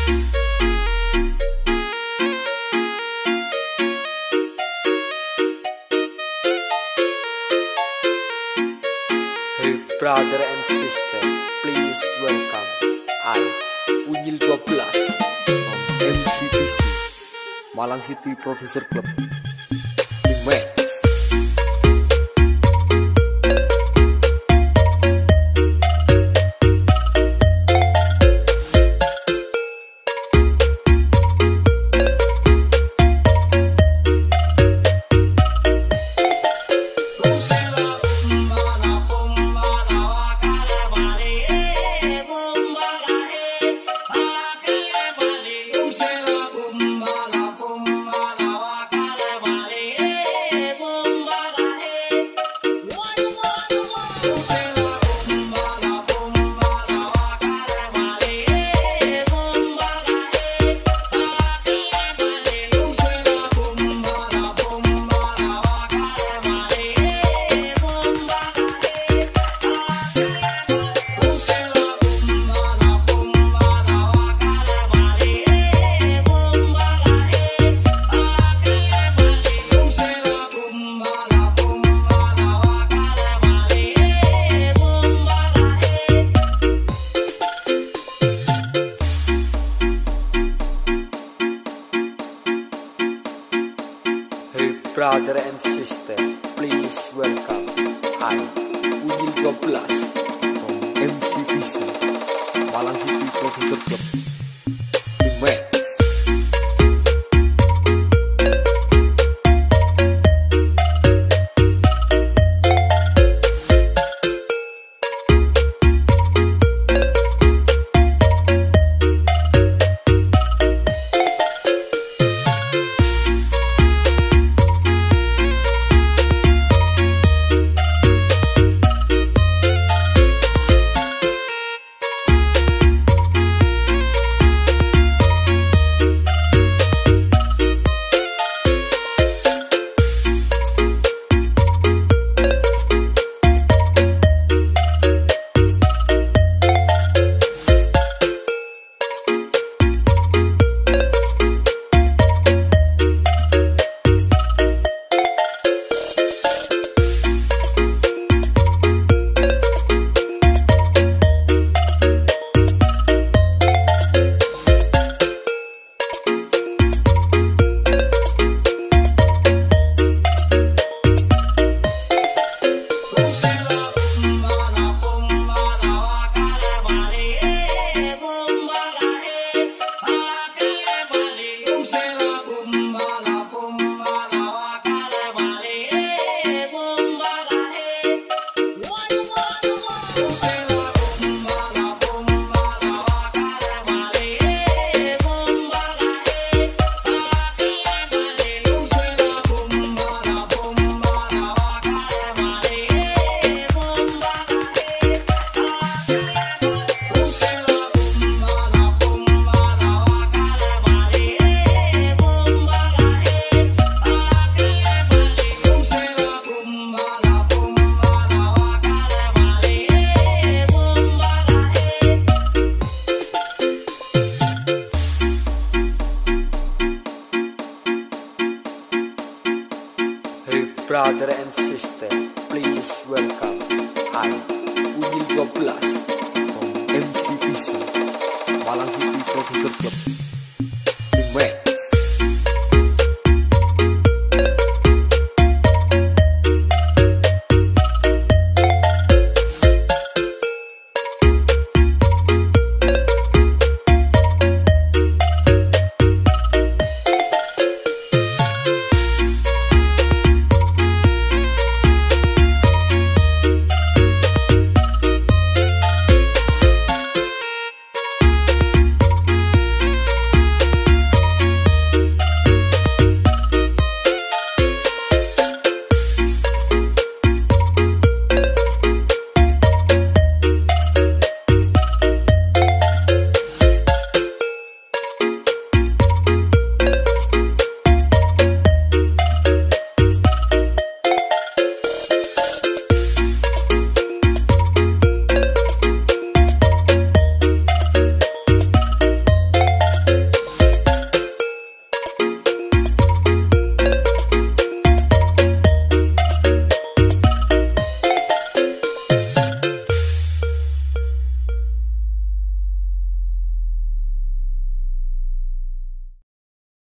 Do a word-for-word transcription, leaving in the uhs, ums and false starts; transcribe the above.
Brother and sister, please welcome I, Ujil dua belas from M C P C, Malang City Producer Club, Max. Brother and sister, please welcome I, Ujil dua belas from M C P C, Malang City Producer Club, Max. Brother and sister, please welcome I, Ujil dua belas from M C P C, Malang City Producer Club.